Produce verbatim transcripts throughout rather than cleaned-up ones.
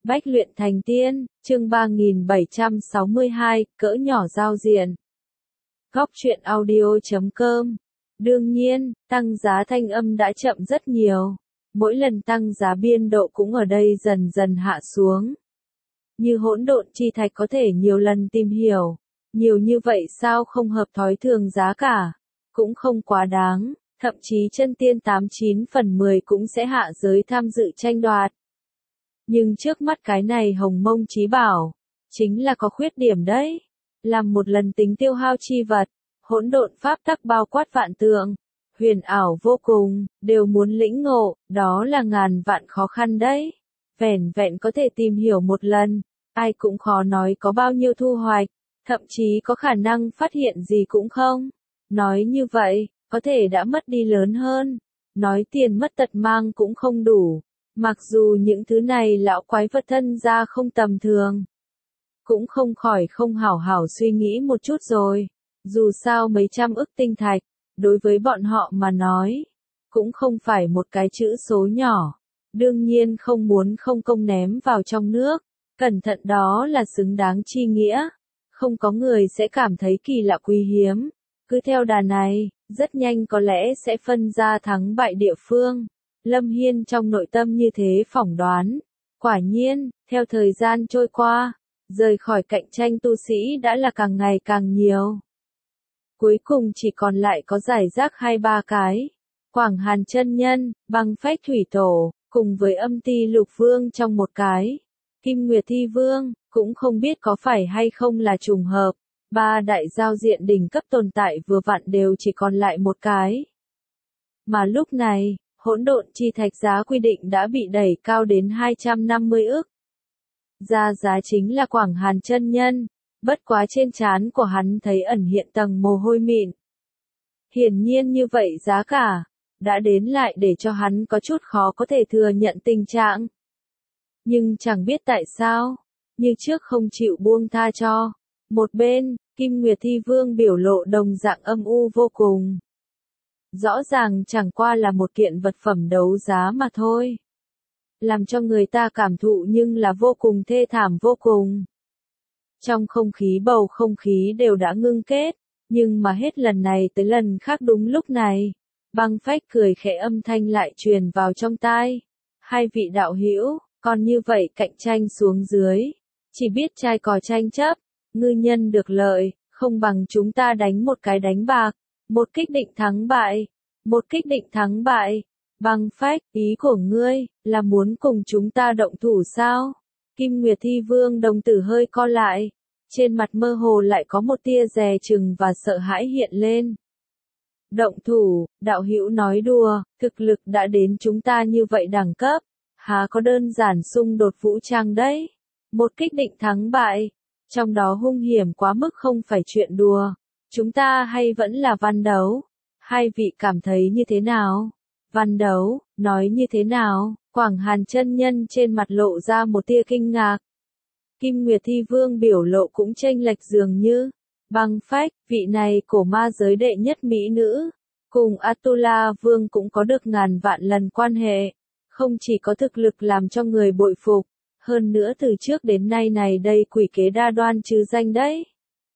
Bách luyện thành tiên, chương ba nghìn bảy trăm sáu mươi hai, cỡ nhỏ giao diện. Góc truyện audio chấm com. Đương nhiên, tăng giá thanh âm đã chậm rất nhiều. Mỗi lần tăng giá biên độ cũng ở đây dần dần hạ xuống. Như hỗn độn chi thạch có thể nhiều lần tìm hiểu. Nhiều như vậy sao không hợp thói thường giá cả? Cũng không quá đáng, thậm chí chân tiên tám chín phần mười cũng sẽ hạ giới tham dự tranh đoạt. Nhưng trước mắt cái này hồng mông chí bảo, chính là có khuyết điểm đấy. Làm một lần tính tiêu hao chi vật, hỗn độn pháp tắc bao quát vạn tượng, huyền ảo vô cùng, đều muốn lĩnh ngộ, đó là ngàn vạn khó khăn đấy. Vẻn vẹn có thể tìm hiểu một lần, ai cũng khó nói có bao nhiêu thu hoạch, thậm chí có khả năng phát hiện gì cũng không. Nói như vậy, có thể đã mất đi lớn hơn. Nói tiền mất tật mang cũng không đủ. Mặc dù những thứ này lão quái vật thân ra không tầm thường, cũng không khỏi không hảo hảo suy nghĩ một chút rồi. Dù sao mấy trăm ức tinh thạch, đối với bọn họ mà nói, cũng không phải một cái chữ số nhỏ. Đương nhiên không muốn không công ném vào trong nước, cẩn thận đó là xứng đáng chi nghĩa. Không có người sẽ cảm thấy kỳ lạ quý hiếm. Cứ theo đà này, rất nhanh có lẽ sẽ phân ra thắng bại địa phương. Lâm Hiên trong nội tâm như thế phỏng đoán. Quả nhiên, theo thời gian trôi qua, rời khỏi cạnh tranh tu sĩ đã là càng ngày càng nhiều. Cuối cùng chỉ còn lại có giải rác hai ba cái. Quảng Hàn chân nhân, Băng Phách Thủy Tổ, cùng với Âm Ti Lục Vương trong một cái. Kim Nguyệt Thi Vương, cũng không biết có phải hay không là trùng hợp. Ba đại giao diện đỉnh cấp tồn tại vừa vặn đều chỉ còn lại một cái. Mà lúc này, hỗn độn chi thạch giá quy định đã bị đẩy cao đến hai trăm năm mươi ức. Ra giá chính là Quảng Hàn chân nhân, bất quá trên trán của hắn thấy ẩn hiện tầng mồ hôi mịn. Hiển nhiên như vậy giá cả, đã đến lại để cho hắn có chút khó có thể thừa nhận tình trạng. Nhưng chẳng biết tại sao, như trước không chịu buông tha cho. Một bên, Kim Nguyệt Thi Vương biểu lộ đồng dạng âm u vô cùng. Rõ ràng chẳng qua là một kiện vật phẩm đấu giá mà thôi. Làm cho người ta cảm thụ nhưng là vô cùng thê thảm vô cùng. Trong không khí bầu không khí đều đã ngưng kết, nhưng mà hết lần này tới lần khác đúng lúc này, Băng Phách cười khẽ âm thanh lại truyền vào trong tai. Hai vị đạo hữu, còn như vậy cạnh tranh xuống dưới, chỉ biết trai cò tranh chấp, ngư nhân được lợi, không bằng chúng ta đánh một cái đánh bạc, một kích định thắng bại, một kích định thắng bại. Băng Phách, ý của ngươi, là muốn cùng chúng ta động thủ sao? Kim Nguyệt Thi Vương đồng tử hơi co lại, trên mặt mơ hồ lại có một tia dè chừng và sợ hãi hiện lên. Động thủ, đạo hữu nói đùa, thực lực đã đến chúng ta như vậy đẳng cấp, há có đơn giản xung đột vũ trang đấy. Một kích định thắng bại, trong đó hung hiểm quá mức không phải chuyện đùa. Chúng ta hay vẫn là văn đấu? Hai vị cảm thấy như thế nào? Văn đấu, nói như thế nào? Quảng Hàn chân nhân trên mặt lộ ra một tia kinh ngạc. Kim Nguyệt Thi Vương biểu lộ cũng chênh lệch dường như. Băng Phách, vị này cổ ma giới đệ nhất mỹ nữ, cùng Atula Vương cũng có được ngàn vạn lần quan hệ. Không chỉ có thực lực làm cho người bội phục, hơn nữa từ trước đến nay này đây quỷ kế đa đoan trừ danh đấy.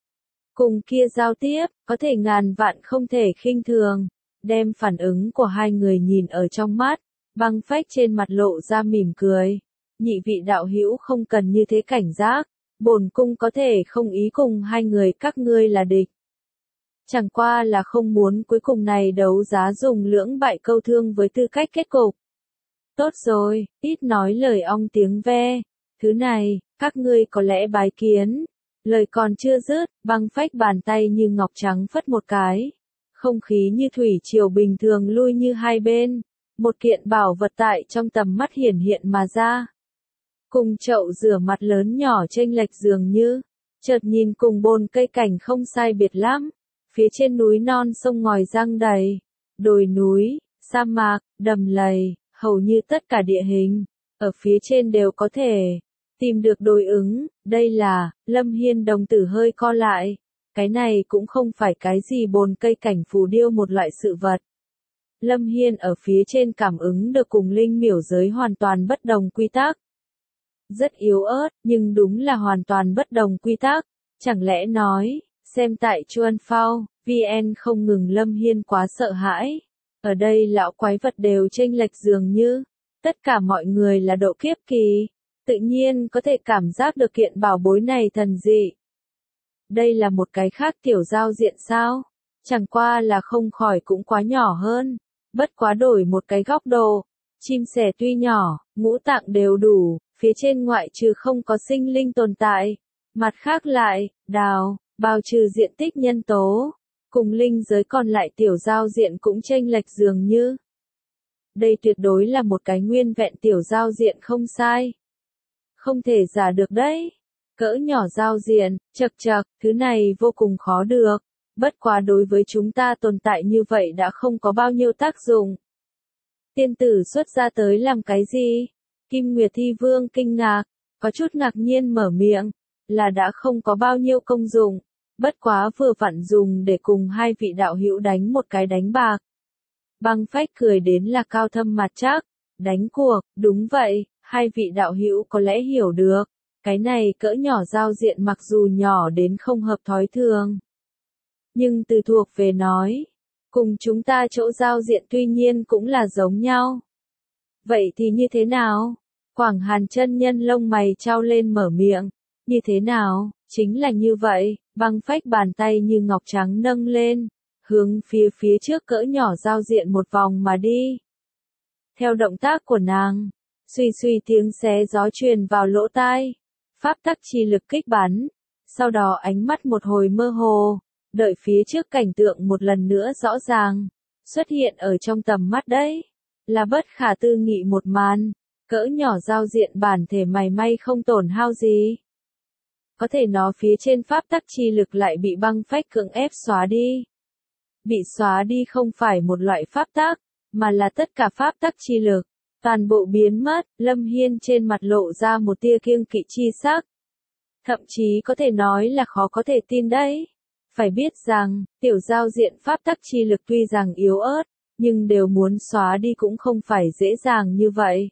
Cùng kia giao tiếp, có thể ngàn vạn không thể khinh thường. Đem phản ứng của hai người nhìn ở trong mắt, Băng Phách trên mặt lộ ra mỉm cười. Nhị vị đạo hữu không cần như thế cảnh giác, bổn cung có thể không ý cùng hai người các ngươi là địch. Chẳng qua là không muốn cuối cùng này đấu giá dùng lưỡng bại câu thương với tư cách kết cục. Tốt rồi, ít nói lời ong tiếng ve, thứ này, các ngươi có lẽ bái kiến. Lời còn chưa dứt, Băng Phách bàn tay như ngọc trắng phất một cái. Không khí như thủy triều bình thường lui như hai bên. Một kiện bảo vật tại trong tầm mắt hiển hiện mà ra. Cùng chậu rửa mặt lớn nhỏ chênh lệch dường như. Chợt nhìn cùng bồn cây cảnh không sai biệt lắm. Phía trên núi non sông ngòi giăng đầy. Đồi núi, sa mạc, đầm lầy, hầu như tất cả địa hình. Ở phía trên đều có thể tìm được đối ứng. Đây là, Lâm Hiên đồng tử hơi co lại. Cái này cũng không phải cái gì bồn cây cảnh phù điêu một loại sự vật. Lâm Hiên ở phía trên cảm ứng được cùng linh miểu giới hoàn toàn bất đồng quy tắc. rất yếu ớt, nhưng đúng là hoàn toàn bất đồng quy tắc. Chẳng lẽ nói, xem tại Chuan Phao, vê en không ngừng Lâm Hiên quá sợ hãi. Ở đây lão quái vật đều chênh lệch dường như, tất cả mọi người là độ kiếp kỳ, tự nhiên có thể cảm giác được kiện bảo bối này thần dị. Đây là một cái khác tiểu giao diện sao? Chẳng qua là không khỏi cũng quá nhỏ hơn, bất quá đổi một cái góc độ, chim sẻ tuy nhỏ, ngũ tạng đều đủ, phía trên ngoại trừ không có sinh linh tồn tại, mặt khác lại, đào, bao trừ diện tích nhân tố, cùng linh giới còn lại tiểu giao diện cũng chênh lệch dường như. Đây tuyệt đối là một cái nguyên vẹn tiểu giao diện không sai. Không thể giả được đấy. Cỡ nhỏ giao diện, chật chật, thứ này vô cùng khó được. Bất quá đối với chúng ta tồn tại như vậy đã không có bao nhiêu tác dụng. Tiên tử xuất ra tới làm cái gì? Kim Nguyệt Thi Vương kinh ngạc, có chút ngạc nhiên mở miệng, là đã không có bao nhiêu công dụng. Bất quá vừa vặn dùng để cùng hai vị đạo hữu đánh một cái đánh bạc. Băng Phách cười đến là cao thâm mặt chắc, đánh cuộc, đúng vậy, hai vị đạo hữu có lẽ hiểu được, cái này cỡ nhỏ giao diện mặc dù nhỏ đến không hợp thói thường. Nhưng từ thuộc về nói, cùng chúng ta chỗ giao diện tuy nhiên cũng là giống nhau. Vậy thì như thế nào? Quảng Hàn chân nhân lông mày trao lên mở miệng, như thế nào? Chính là như vậy, Băng Phách bàn tay như ngọc trắng nâng lên, hướng phía phía trước cỡ nhỏ giao diện một vòng mà đi. Theo động tác của nàng, suy suy tiếng xé gió truyền vào lỗ tai, pháp tắc chi lực kích bắn, sau đó ánh mắt một hồi mơ hồ, đợi phía trước cảnh tượng một lần nữa rõ ràng, xuất hiện ở trong tầm mắt đấy, là bất khả tư nghị một màn, cỡ nhỏ giao diện bản thể mày may không tổn hao gì. Có thể nó phía trên pháp tắc chi lực lại bị Băng Phách cưỡng ép xóa đi. Bị xóa đi không phải một loại pháp tắc, mà là tất cả pháp tắc chi lực, toàn bộ biến mất, Lâm Hiên trên mặt lộ ra một tia kiêng kỵ chi sắc. Thậm chí có thể nói là khó có thể tin đấy. Phải biết rằng, tiểu giao diện pháp tắc chi lực tuy rằng yếu ớt, nhưng đều muốn xóa đi cũng không phải dễ dàng như vậy.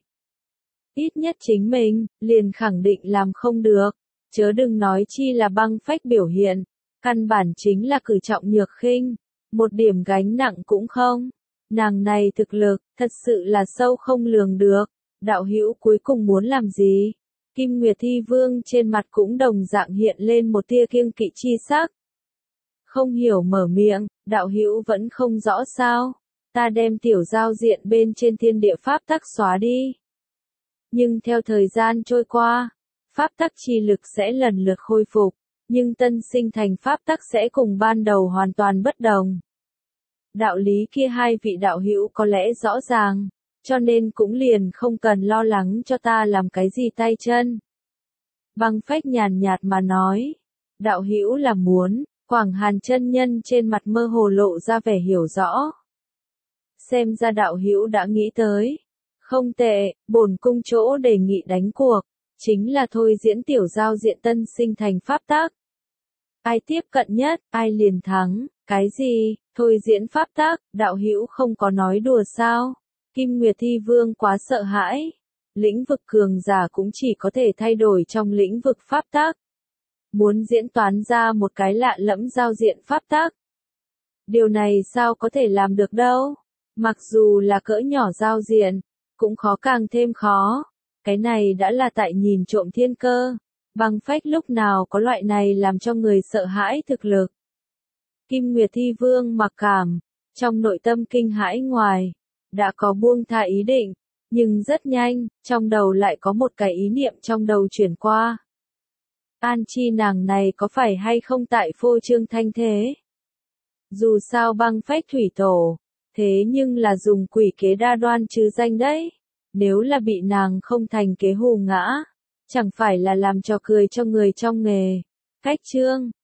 Ít nhất chính mình, liền khẳng định làm không được, chớ đừng nói chi là Băng Phách biểu hiện, căn bản chính là cử trọng nhược khinh, một điểm gánh nặng cũng không. Nàng này thực lực, thật sự là sâu không lường được, đạo hữu cuối cùng muốn làm gì? Kim Nguyệt Thi Vương trên mặt cũng đồng dạng hiện lên một tia kiêng kỵ chi sắc. Không hiểu mở miệng, đạo hữu vẫn không rõ sao, ta đem tiểu giao diện bên trên thiên địa pháp tắc xóa đi. Nhưng theo thời gian trôi qua, pháp tắc chi lực sẽ lần lượt khôi phục, nhưng tân sinh thành pháp tắc sẽ cùng ban đầu hoàn toàn bất đồng. Đạo lý kia hai vị đạo hữu có lẽ rõ ràng, cho nên cũng liền không cần lo lắng cho ta làm cái gì tay chân. Băng Phách nhàn nhạt mà nói, đạo hữu là muốn, Quảng Hàn chân nhân trên mặt mơ hồ lộ ra vẻ hiểu rõ. Xem ra đạo hữu đã nghĩ tới. Không tệ, bổn cung chỗ đề nghị đánh cuộc, chính là thôi diễn tiểu giao diện tân sinh thành pháp tắc. Ai tiếp cận nhất, ai liền thắng, cái gì, thôi diễn pháp tắc, đạo hữu không có nói đùa sao? Kim Nguyệt Thi Vương quá sợ hãi. Lĩnh vực cường giả cũng chỉ có thể thay đổi trong lĩnh vực pháp tắc. Muốn diễn toán ra một cái lạ lẫm giao diện pháp tắc. Điều này sao có thể làm được đâu? Mặc dù là cỡ nhỏ giao diện, cũng khó càng thêm khó. Cái này đã là tại nhìn trộm thiên cơ. Băng Phách lúc nào có loại này làm cho người sợ hãi thực lực. Kim Nguyệt Thi Vương mặc cảm, trong nội tâm kinh hãi ngoài, đã có buông tha ý định, nhưng rất nhanh, trong đầu lại có một cái ý niệm trong đầu chuyển qua. An chi nàng này có phải hay không tại phô trương thanh thế? Dù sao Băng Phách thủy tổ, thế nhưng là dùng quỷ kế đa đoan trừ danh đấy. Nếu là bị nàng không thành kế hù ngã, chẳng phải là làm trò cười cho người trong nghề. Cách chương,